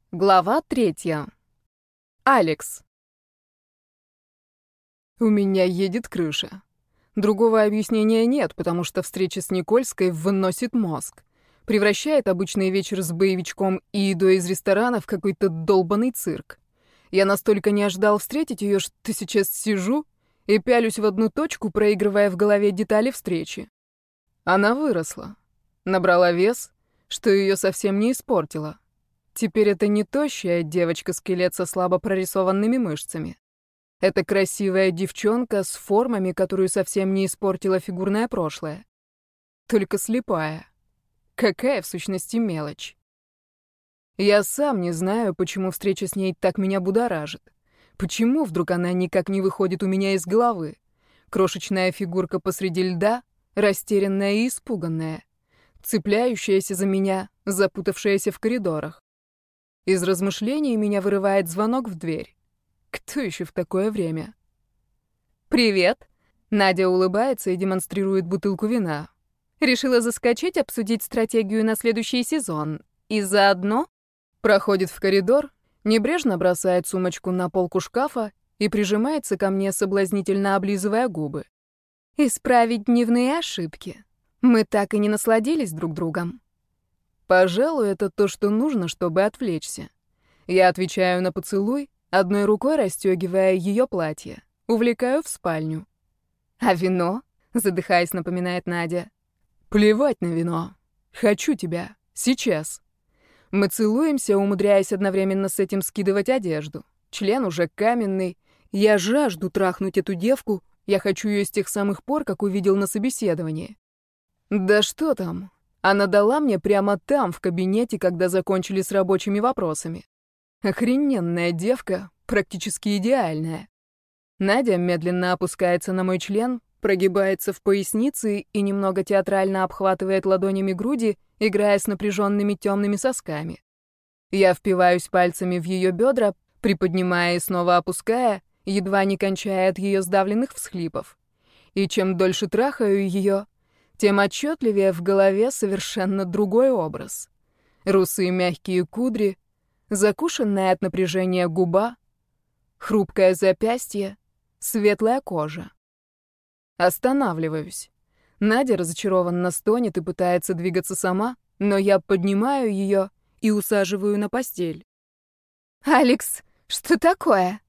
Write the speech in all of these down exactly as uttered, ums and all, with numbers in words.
Глава третья. Алекс. У меня едет крыша. Другого объяснения нет, потому что встреча с Никольской выносит мозг. Превращает обычный вечер с боевичком и едой из ресторана в какой-то долбанный цирк. Я настолько не ожидал встретить ее, что сейчас сижу и пялюсь в одну точку, проигрывая в голове детали встречи. Она выросла. Набрала вес, что ее совсем не испортило. Теперь это не тощая девочка-скелет со слабо прорисованными мышцами. Это красивая девчонка с формами, которую совсем не испортило фигурное прошлое. Только слепая. Какая, в сущности, мелочь. Я сам не знаю, почему встреча с ней так меня будоражит. Почему вдруг она никак не выходит у меня из головы? Крошечная фигурка посреди льда, растерянная и испуганная, цепляющаяся за меня, запутавшаяся в коридорах. Из размышлений меня вырывает звонок в дверь. Кто еще в такое время? «Привет!» Надя улыбается и демонстрирует бутылку вина. Решила заскочить, обсудить стратегию на следующий сезон. И заодно проходит в коридор, небрежно бросает сумочку на полку шкафа и прижимается ко мне, соблазнительно облизывая губы. «Исправить дневные ошибки. Мы так и не насладились друг другом». Пожалуй, это то, что нужно, чтобы отвлечься. Я отвечаю на поцелуй, одной рукой расстегивая ее платье. Увлекаю в спальню. «А вино?» — задыхаясь, напоминает Надя. «Плевать на вино. Хочу тебя. Сейчас». Мы целуемся, умудряясь одновременно с этим скидывать одежду. Член уже каменный. Я жажду трахнуть эту девку. Я хочу ее с тех самых пор, как увидел на собеседовании. Да что там? Она дала мне прямо там, в кабинете, когда закончили с рабочими вопросами. Охрененная девка, практически идеальная. Надя медленно опускается на мой член, прогибается в пояснице и немного театрально обхватывает ладонями груди, играя с напряженными темными сосками. Я впиваюсь пальцами в ее бедра, приподнимая и снова опуская, едва не кончая от ее сдавленных всхлипов. И чем дольше трахаю ее, тем отчетливее в голове совершенно другой образ. Русые мягкие кудри, закушенная от напряжения губа, хрупкое запястье, светлая кожа. Останавливаюсь. Надя разочарованно стонет и пытается двигаться сама, но я поднимаю ее и усаживаю на постель. «Алекс, что такое?»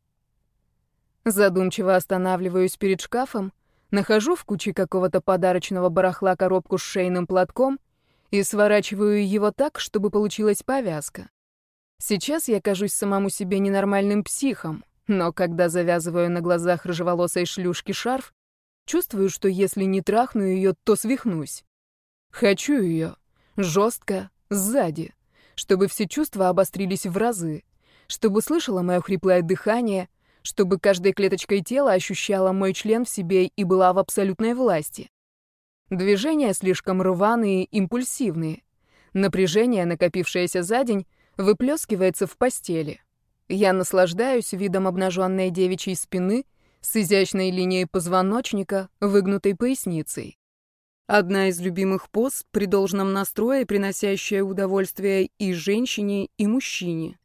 Задумчиво останавливаюсь перед шкафом, нахожу в куче какого-то подарочного барахла коробку с шейным платком и сворачиваю его так, чтобы получилась повязка. Сейчас я кажусь самому себе ненормальным психом, но когда завязываю на глазах рыжеволосой шлюшки шарф, чувствую, что если не трахну ее, то свихнусь. Хочу ее. Жестко, сзади. Чтобы все чувства обострились в разы. Чтобы слышала мое хриплое дыхание, чтобы каждой клеточкой тела ощущала мой член в себе и была в абсолютной власти. Движения слишком рваные, импульсивные. Напряжение, накопившееся за день, выплескивается в постели. Я наслаждаюсь видом обнаженной девичьей спины с изящной линией позвоночника, выгнутой поясницей. Одна из любимых поз при должном настрое, приносящая удовольствие и женщине, и мужчине.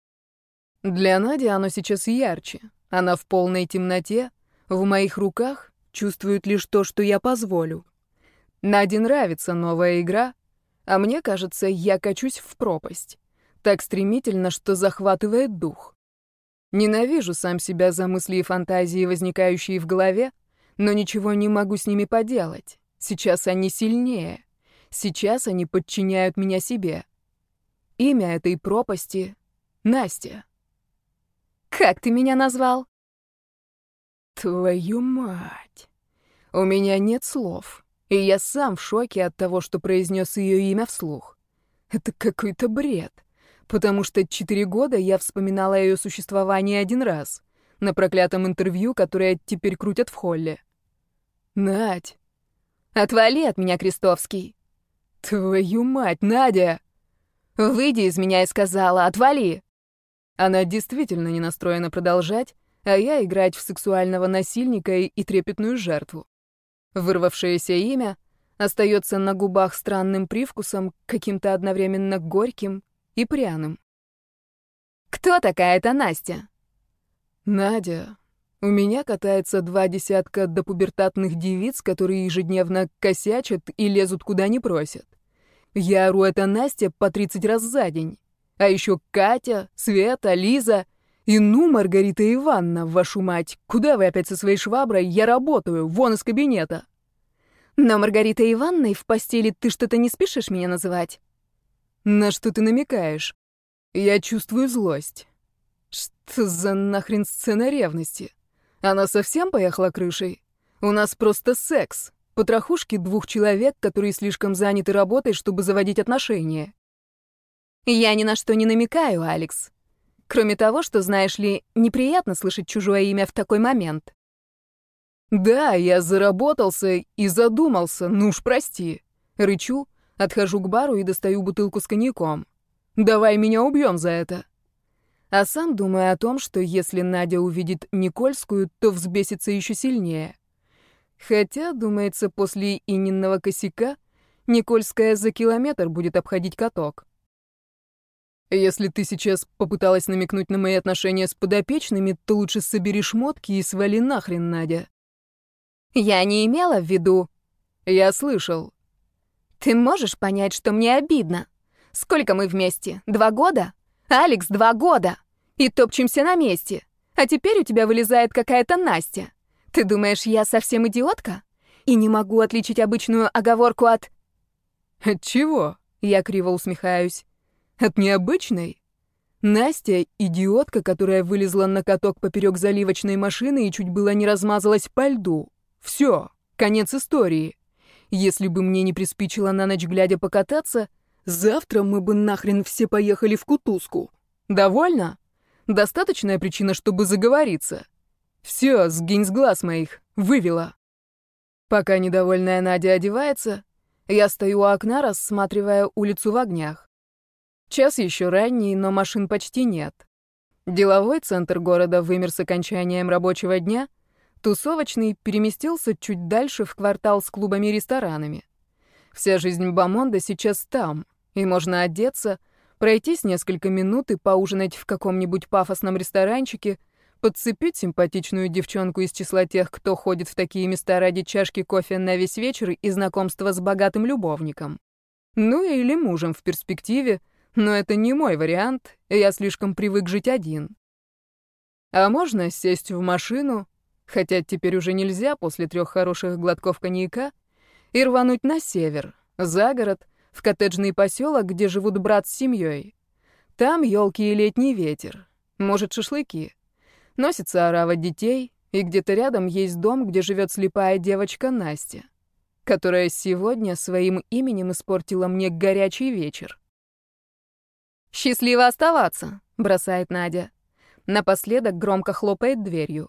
Для Нади оно сейчас ярче. Она в полной темноте, в моих руках чувствует лишь то, что я позволю. Наде нравится новая игра, а мне кажется, я качусь в пропасть. Так стремительно, что захватывает дух. Ненавижу сам себя за мысли и фантазии, возникающие в голове, но ничего не могу с ними поделать. Сейчас они сильнее. Сейчас они подчиняют меня себе. Имя этой пропасти — Настя. «Как ты меня назвал?» Твою мать. У меня нет слов, и я сам в шоке от того, что произнес ее имя вслух. Это какой-то бред, потому что четыре года я вспоминала о ее существовании один раз, на проклятом интервью, которое теперь крутят в холле. Надь. «Отвали от меня, Крестовский!» «Твою мать, Надя!» «Выйди из меня, я сказала, отвали!» Она действительно не настроена продолжать, а я играть в сексуального насильника и, и трепетную жертву. Вырвавшееся имя остается на губах странным привкусом, каким-то одновременно горьким и пряным. Кто такая эта Настя? Надя. У меня катается два десятка допубертатных девиц, которые ежедневно косячат и лезут куда не просят. Я ору это Настя по тридцать раз за день. А еще Катя, Света, Лиза и ну, Маргарита Ивановна, вашу мать. Куда вы опять со своей шваброй? Я работаю, вон из кабинета. Но Маргарита Ивановной в постели ты что-то не спешишь меня называть? На что ты намекаешь? Я чувствую злость. Что за нахрен сцена ревности? Она совсем поехала крышей? У нас просто секс. Потрохушки двух человек, которые слишком заняты работой, чтобы заводить отношения. Я ни на что не намекаю, Алекс. Кроме того, что, знаешь ли, неприятно слышать чужое имя в такой момент. Да, я заработался и задумался, ну уж прости. Рычу, отхожу к бару и достаю бутылку с коньяком. Давай меня убьем за это. А сам думаю о том, что если Надя увидит Никольскую, то взбесится еще сильнее. Хотя, думается, после Иннинного косяка Никольская за километр будет обходить каток. Если ты сейчас попыталась намекнуть на мои отношения с подопечными, то лучше собери шмотки и свали нахрен, Надя. Я не имела в виду. Я слышал. Ты можешь понять, что мне обидно? Сколько мы вместе? Два года? Алекс, два года. И топчемся на месте. А теперь у тебя вылезает какая-то Настя. Ты думаешь, я совсем идиотка? И не могу отличить обычную оговорку от... От чего? Я криво усмехаюсь. От необычной? Настя — идиотка, которая вылезла на каток поперек заливочной машины и чуть было не размазалась по льду. Все, конец истории. Если бы мне не приспичило на ночь глядя покататься, завтра мы бы нахрен все поехали в кутузку. Довольно? Достаточная причина, чтобы заговориться. Все, сгинь с глаз моих, вывела. Пока недовольная Надя одевается, я стою у окна, рассматривая улицу в огнях. Час еще ранний, но машин почти нет. Деловой центр города вымер с окончанием рабочего дня, тусовочный переместился чуть дальше в квартал с клубами и ресторанами. Вся жизнь Бамонда сейчас там, и можно одеться, пройтись несколько минут и поужинать в каком-нибудь пафосном ресторанчике, подцепить симпатичную девчонку из числа тех, кто ходит в такие места ради чашки кофе на весь вечер и знакомства с богатым любовником. Ну или мужем в перспективе, но это не мой вариант, я слишком привык жить один. А можно сесть в машину, хотя теперь уже нельзя после трех хороших глотков коньяка, и рвануть на север, за город, в коттеджный поселок, где живут брат с семьей. Там елки и летний ветер, может, шашлыки. Носится орава детей, и где-то рядом есть дом, где живет слепая девочка Настя, которая сегодня своим именем испортила мне горячий вечер. «Счастливо оставаться», — бросает Надя. Напоследок громко хлопает дверью.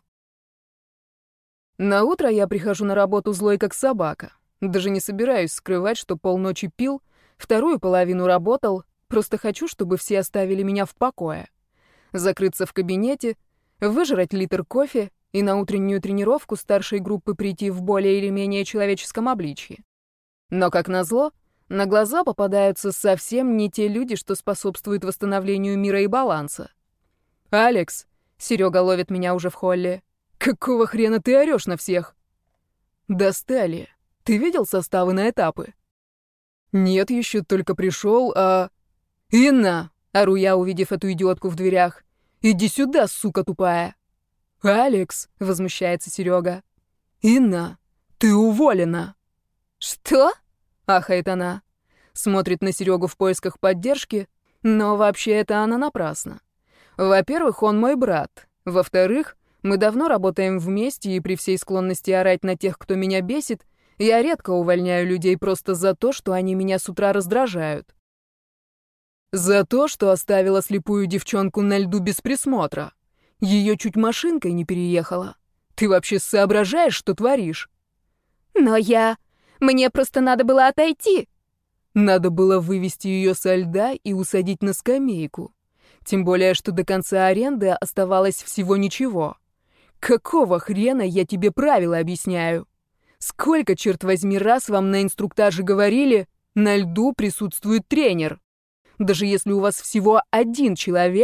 На утро я прихожу на работу злой как собака. Даже не собираюсь скрывать, что полночи пил, вторую половину работал, просто хочу, чтобы все оставили меня в покое. Закрыться в кабинете, выжрать литр кофе и на утреннюю тренировку старшей группы прийти в более или менее человеческом обличье. Но, как назло, на глаза попадаются совсем не те люди, что способствуют восстановлению мира и баланса. «Алекс», — Серега ловит меня уже в холле, — «какого хрена ты орешь на всех?» «Достали. Ты видел составы на этапы?» «Нет, еще только пришел, а...» «Инна!» — ору я, увидев эту идиотку в дверях. «Иди сюда, сука тупая!» «Алекс!» — возмущается Серега. «Инна, ты уволена!» «Что?» — ахает она. Смотрит на Серегу в поисках поддержки, но вообще это она напрасно. Во-первых, он мой брат. Во-вторых, мы давно работаем вместе, и при всей склонности орать на тех, кто меня бесит, я редко увольняю людей просто за то, что они меня с утра раздражают. За то, что оставила слепую девчонку на льду без присмотра. Ее чуть машинкой не переехала. Ты вообще соображаешь, что творишь? Но я... Мне просто надо было отойти. Надо было вывести ее со льда и усадить на скамейку. Тем более, что до конца аренды оставалось всего ничего. Какого хрена я тебе правила объясняю? Сколько, черт возьми, раз вам на инструктаже говорили, на льду присутствует тренер? Даже если у вас всего один человек,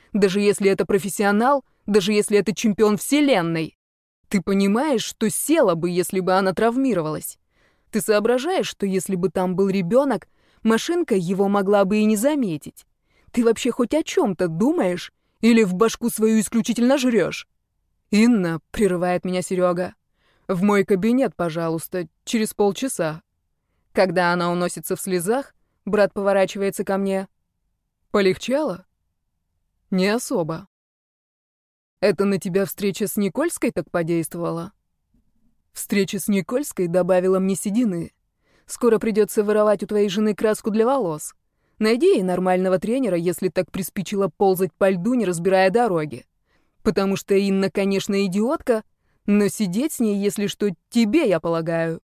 Даже если это профессионал, даже если это чемпион вселенной. Ты понимаешь, что села бы, если бы она травмировалась? Ты соображаешь, что если бы там был ребенок, машинка его могла бы и не заметить? Ты вообще хоть о чем-то думаешь? Или в башку свою исключительно жрешь? «Инна», — прерывает меня Серега, — «в мой кабинет, пожалуйста, через полчаса». Когда она уносится в слезах, брат поворачивается ко мне. «Полегчало?» «Не особо». «Это на тебя встреча с Никольской так подействовала?» «Встреча с Никольской добавила мне седины. Скоро придется воровать у твоей жены краску для волос. Найди ей нормального тренера, если так приспичило ползать по льду, не разбирая дороги. Потому что Инна, конечно, идиотка, но сидеть с ней, если что, тебе, я полагаю».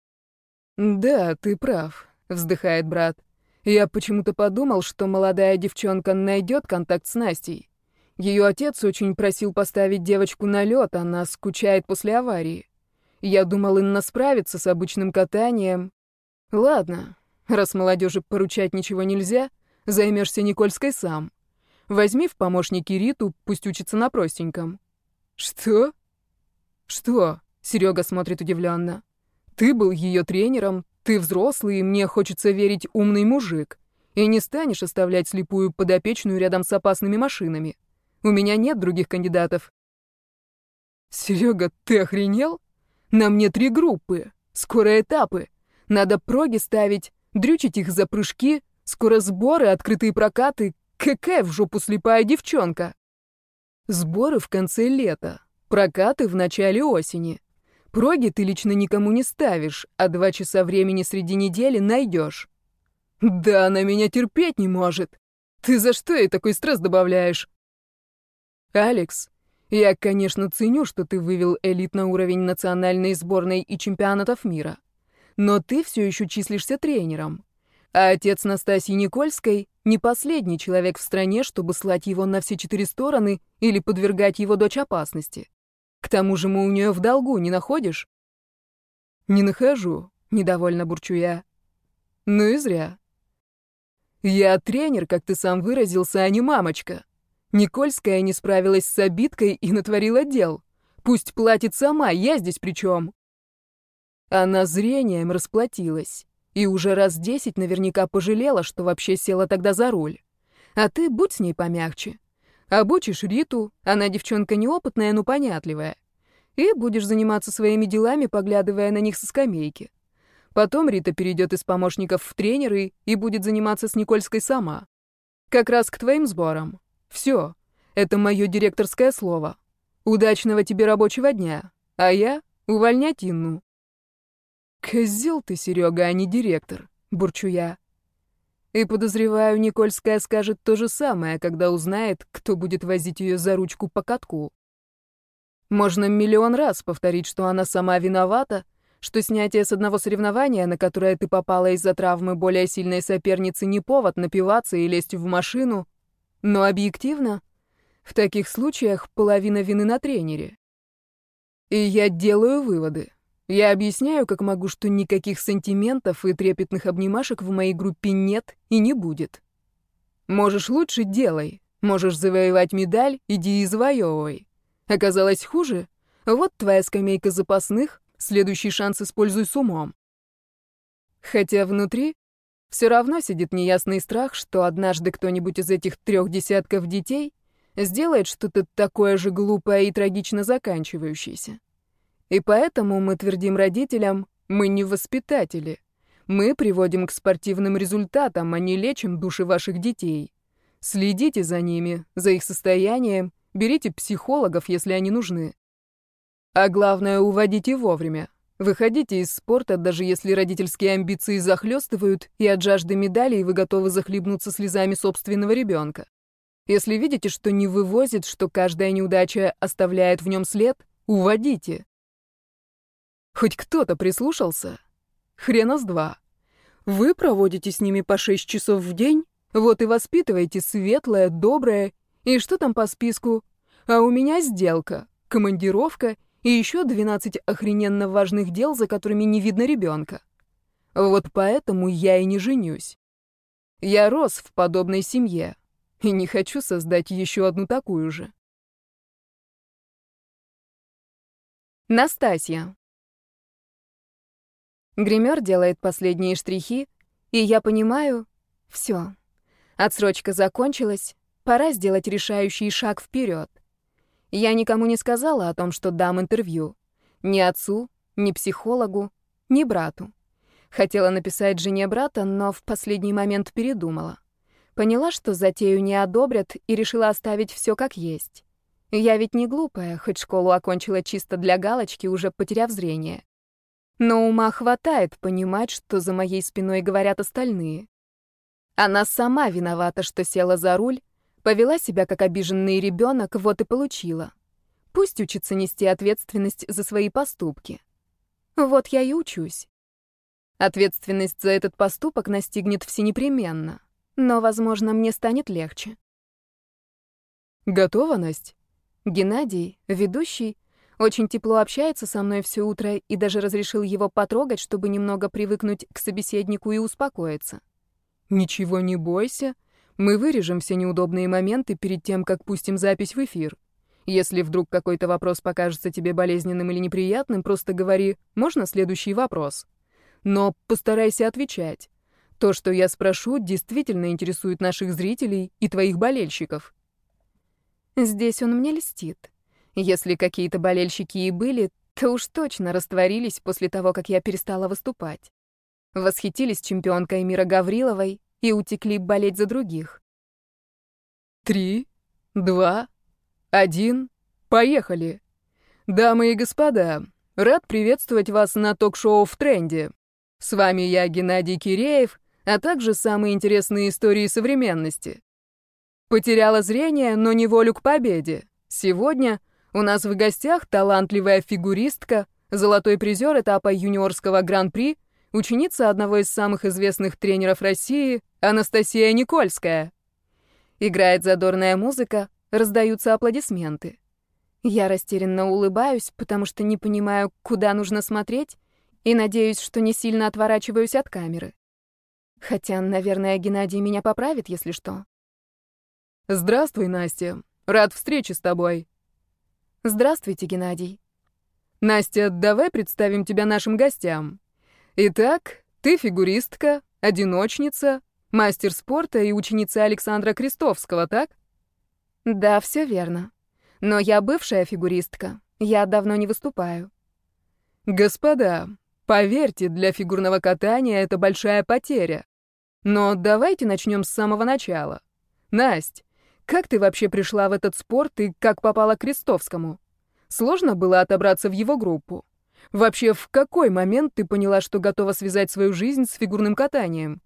«Да, ты прав», — вздыхает брат. «Я почему-то подумал, что молодая девчонка найдет контакт с Настей. Ее отец очень просил поставить девочку на лед, она скучает после аварии. Я думал, Инна справится с обычным катанием. Ладно, раз молодежи поручать ничего нельзя, займешься Никольской сам. Возьми в помощники Риту, пусть учится на простеньком». «Что?» «Что?» — Серега смотрит удивленно. «Ты был ее тренером, ты взрослый, и мне хочется верить, умный мужик. И не станешь оставлять слепую подопечную рядом с опасными машинами. У меня нет других кандидатов». «Серега, ты охренел? На мне три группы, скоро этапы. Надо проги ставить, дрючить их за прыжки, скоро сборы, открытые прокаты. Какая в жопу слепая девчонка?» «Сборы в конце лета, прокаты в начале осени. Проги ты лично никому не ставишь, а два часа времени среди недели найдешь». «Да она меня терпеть не может. Ты за что ей такой стресс добавляешь?» «Алекс, я, конечно, ценю, что ты вывел элит на уровень национальной сборной и чемпионатов мира. Но ты все еще числишься тренером. А отец Настасьи Никольской не последний человек в стране, чтобы слать его на все четыре стороны или подвергать его дочь опасности. К тому же мы у нее в долгу, не находишь?» «Не нахожу», — недовольно бурчу я. «Ну и зря. Я тренер, как ты сам выразился, а не мамочка. Никольская не справилась с обидкой и натворила дел. Пусть платит сама, я здесь при чем?» Она зрением расплатилась. И уже раз десять наверняка пожалела, что вообще села тогда за руль. А ты будь с ней помягче. Обучишь Риту, она девчонка неопытная, но понятливая. И будешь заниматься своими делами, поглядывая на них со скамейки. Потом Рита перейдет из помощников в тренеры и будет заниматься с Никольской сама. Как раз к твоим сборам. Все. Это мое директорское слово. Удачного тебе рабочего дня. А я увольнять Инну. «Козел ты, Серега, а не директор», — бурчу я. И подозреваю, Никольская скажет то же самое, когда узнает, кто будет возить ее за ручку по катку. Можно миллион раз повторить, что она сама виновата, что снятие с одного соревнования, на которое ты попала из-за травмы более сильной соперницы, не повод напиваться и лезть в машину. Но объективно, в таких случаях половина вины на тренере. И я делаю выводы. Я объясняю, как могу, что никаких сантиментов и трепетных обнимашек в моей группе нет и не будет. Можешь лучше — делай. Можешь завоевать медаль — иди и завоевывай. Оказалось хуже? Вот твоя скамейка запасных, следующий шанс используй с умом. Хотя внутри все равно сидит неясный страх, что однажды кто-нибудь из этих трех десятков детей сделает что-то такое же глупое и трагично заканчивающееся. И поэтому мы твердим родителям, мы не воспитатели. Мы приводим к спортивным результатам, а не лечим души ваших детей. Следите за ними, за их состоянием, берите психологов, если они нужны. А главное, уводите вовремя. Выходите из спорта, даже если родительские амбиции захлестывают, и от жажды медалей вы готовы захлебнуться слезами собственного ребенка. Если видите, что не вывозит, что каждая неудача оставляет в нем след, уводите. Хоть кто-то прислушался? Хрена с два. Вы проводите с ними по шесть часов в день, вот и воспитываете светлое, доброе, и что там по списку? А у меня сделка, командировка и еще двенадцать охрененно важных дел, за которыми не видно ребенка. Вот поэтому я и не женюсь. Я рос в подобной семье. и не хочу создать еще одну такую же. Настасья. Гример делает последние штрихи, и я понимаю, все, отсрочка закончилась, пора сделать решающий шаг вперед. Я никому не сказала о том, что дам интервью. Ни отцу, ни психологу, ни брату. Хотела написать жене брата, но в последний момент передумала. Поняла, что затею не одобрят, и решила оставить все как есть. Я ведь не глупая, хоть школу окончила чисто для галочки, уже потеряв зрение. Но ума хватает понимать, что за моей спиной говорят остальные. Она сама виновата, что села за руль, повела себя как обиженный ребенок, вот и получила. Пусть учится нести ответственность за свои поступки. Вот я и учусь. Ответственность за этот поступок настигнет всенепременно, но, возможно, мне станет легче. Готова, Насть? Геннадий, ведущий, очень тепло общается со мной все утро и даже разрешил его потрогать, чтобы немного привыкнуть к собеседнику и успокоиться. Ничего не бойся. Мы вырежем все неудобные моменты перед тем, как пустим запись в эфир. Если вдруг какой-то вопрос покажется тебе болезненным или неприятным, просто говори «можно следующий вопрос?». Но постарайся отвечать. То, что я спрошу, действительно интересует наших зрителей и твоих болельщиков. Здесь он мне льстит. Если какие-то болельщики и были, то уж точно растворились после того, как я перестала выступать. Восхитились чемпионкой мира Гавриловой и утекли болеть за других. Три, два, один, поехали. Дамы и господа, рад приветствовать вас на ток-шоу «В тренде». С вами я, Геннадий Киреев, а также самые интересные истории современности. Потеряла зрение, но не волю к победе. Сегодня у нас в гостях талантливая фигуристка, золотой призер этапа юниорского гран-при, ученица одного из самых известных тренеров России, Анастасия Никольская. Играет задорная музыка, раздаются аплодисменты. Я растерянно улыбаюсь, потому что не понимаю, куда нужно смотреть, и надеюсь, что не сильно отворачиваюсь от камеры. Хотя, наверное, Геннадий меня поправит, если что. Здравствуй, Настя. Рад встрече с тобой. Здравствуйте, Геннадий. Настя, давай представим тебя нашим гостям. Итак, ты фигуристка, одиночница, мастер спорта и ученица Александра Крестовского, так? Да, все верно. Но я бывшая фигуристка. Я давно не выступаю. Господа, поверьте, для фигурного катания это большая потеря. Но давайте начнем с самого начала. Насть, как ты вообще пришла в этот спорт и как попала к Крестовскому? Сложно было отобраться в его группу? Вообще, в какой момент ты поняла, что готова связать свою жизнь с фигурным катанием?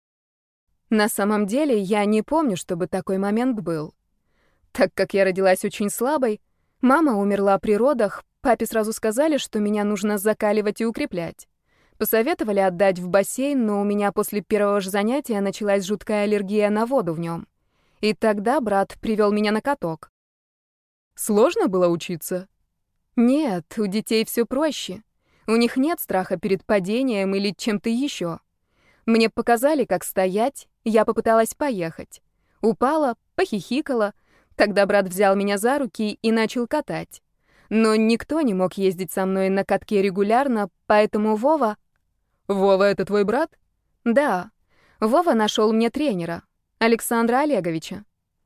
На самом деле, я не помню, чтобы такой момент был. Так как я родилась очень слабой, мама умерла при родах, папе сразу сказали, что меня нужно закаливать и укреплять. Посоветовали отдать в бассейн, но у меня после первого же занятия началась жуткая аллергия на воду в нем. И тогда брат привел меня на каток. Сложно было учиться? Нет, у детей все проще. У них нет страха перед падением или чем-то еще. Мне показали, как стоять, я попыталась поехать. Упала, похихикала. Тогда брат взял меня за руки и начал катать. Но никто не мог ездить со мной на катке регулярно, поэтому Вова... Вова — это твой брат? Да. Вова нашел мне тренера, Александра Олеговича.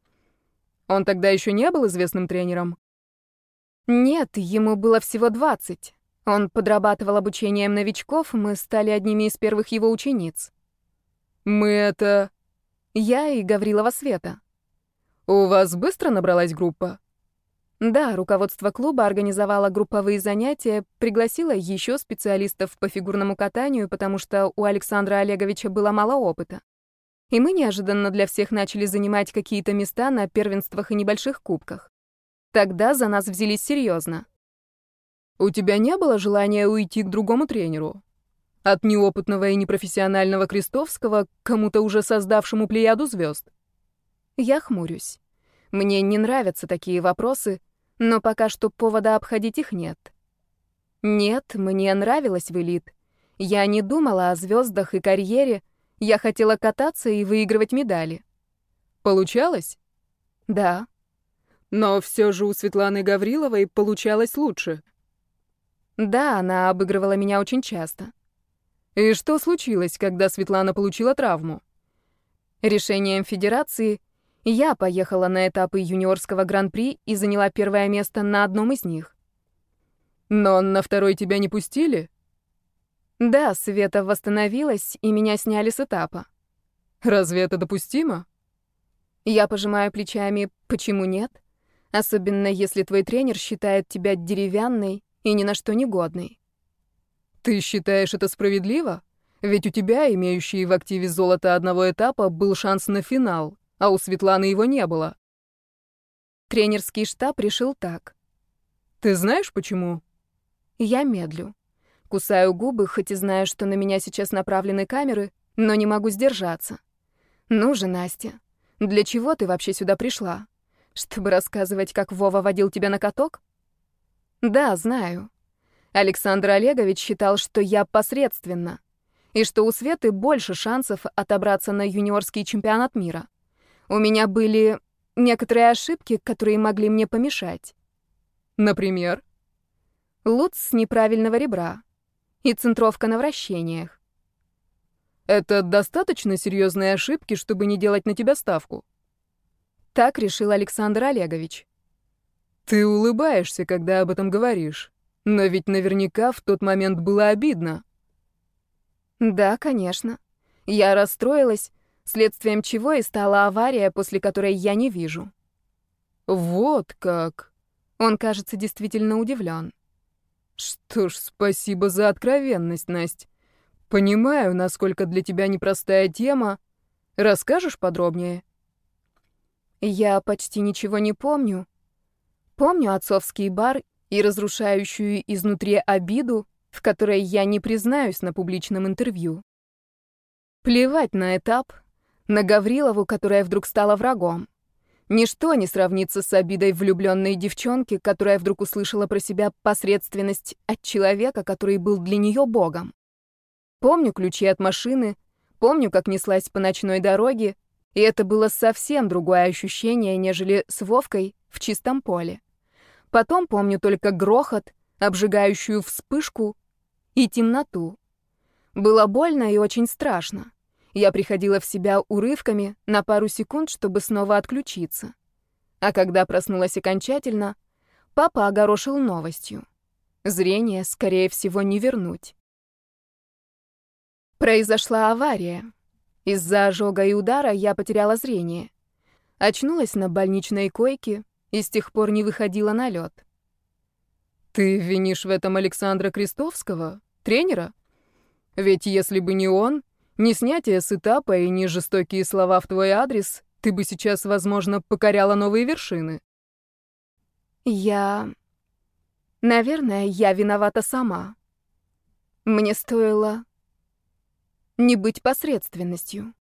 Он тогда еще не был известным тренером? Нет, ему было всего двадцать. Он подрабатывал обучением новичков, мы стали одними из первых его учениц. Мы это... Я и Гаврилова Света. У вас быстро набралась группа? Да, руководство клуба организовало групповые занятия, пригласило еще специалистов по фигурному катанию, потому что у Александра Олеговича было мало опыта. И мы неожиданно для всех начали занимать какие-то места на первенствах и небольших кубках. Тогда за нас взялись серьезно. У тебя не было желания уйти к другому тренеру? От неопытного и непрофессионального Крестовского к кому-то уже создавшему плеяду звезд? Я хмурюсь. Мне не нравятся такие вопросы, но пока что повода обходить их нет. Нет, мне нравилось в элит. Я не думала о звездах и карьере. Я хотела кататься и выигрывать медали. Получалось? Да. Но все же у Светланы Гавриловой получалось лучше. Да, она обыгрывала меня очень часто. И что случилось, когда Светлана получила травму? Решением федерации я поехала на этапы юниорского гран-при и заняла первое место на одном из них. Но на второй тебя не пустили? Да, Света восстановилась, и меня сняли с этапа. Разве это допустимо? Я пожимаю плечами, почему нет? Особенно если твой тренер считает тебя деревянной и ни на что не годной. Ты считаешь это справедливо? Ведь у тебя, имеющей в активе золото одного этапа, был шанс на финал, а у Светланы его не было. Тренерский штаб решил так. Ты знаешь, почему? Я медлю. Кусаю губы, хоть и знаю, что на меня сейчас направлены камеры, но не могу сдержаться. Ну же, Настя, для чего ты вообще сюда пришла? Чтобы рассказывать, как Вова водил тебя на каток? Да, знаю. Александр Олегович считал, что я посредственна, и что у Светы больше шансов отобраться на юниорский чемпионат мира. У меня были некоторые ошибки, которые могли мне помешать. Например? Луц с неправильного ребра и центровка на вращениях. Это достаточно серьезные ошибки, чтобы не делать на тебя ставку? Так решил Александр Олегович. Ты улыбаешься, когда об этом говоришь. Но ведь наверняка в тот момент было обидно. Да, конечно. Я расстроилась, следствием чего и стала авария, после которой я не вижу. Вот как. Он, кажется, действительно удивлен. Что ж, спасибо за откровенность, Насть. Понимаю, насколько для тебя непростая тема. Расскажешь подробнее? Я почти ничего не помню. Помню отцовский бар и разрушающую изнутри обиду, в которой я не признаюсь на публичном интервью. Плевать на этап, на Гаврилову, которая вдруг стала врагом. Ничто не сравнится с обидой влюбленной девчонки, которая вдруг услышала про себя посредственность от человека, который был для нее богом. Помню ключи от машины, помню, как неслась по ночной дороге, и это было совсем другое ощущение, нежели с Вовкой в чистом поле. Потом помню только грохот, обжигающую вспышку и темноту. Было больно и очень страшно. Я приходила в себя урывками на пару секунд, чтобы снова отключиться. А когда проснулась окончательно, папа огорошил новостью. Зрение, скорее всего, не вернуть. Произошла авария. Из-за ожога и удара я потеряла зрение. Очнулась на больничной койке и с тех пор не выходила на лед. Ты винишь в этом Александра Крестовского, тренера? Ведь если бы не он, ни снятие с этапа и ни жестокие слова в твой адрес, ты бы сейчас, возможно, покоряла новые вершины. Я... Наверное, я виновата сама. Мне стоило не быть посредственностью.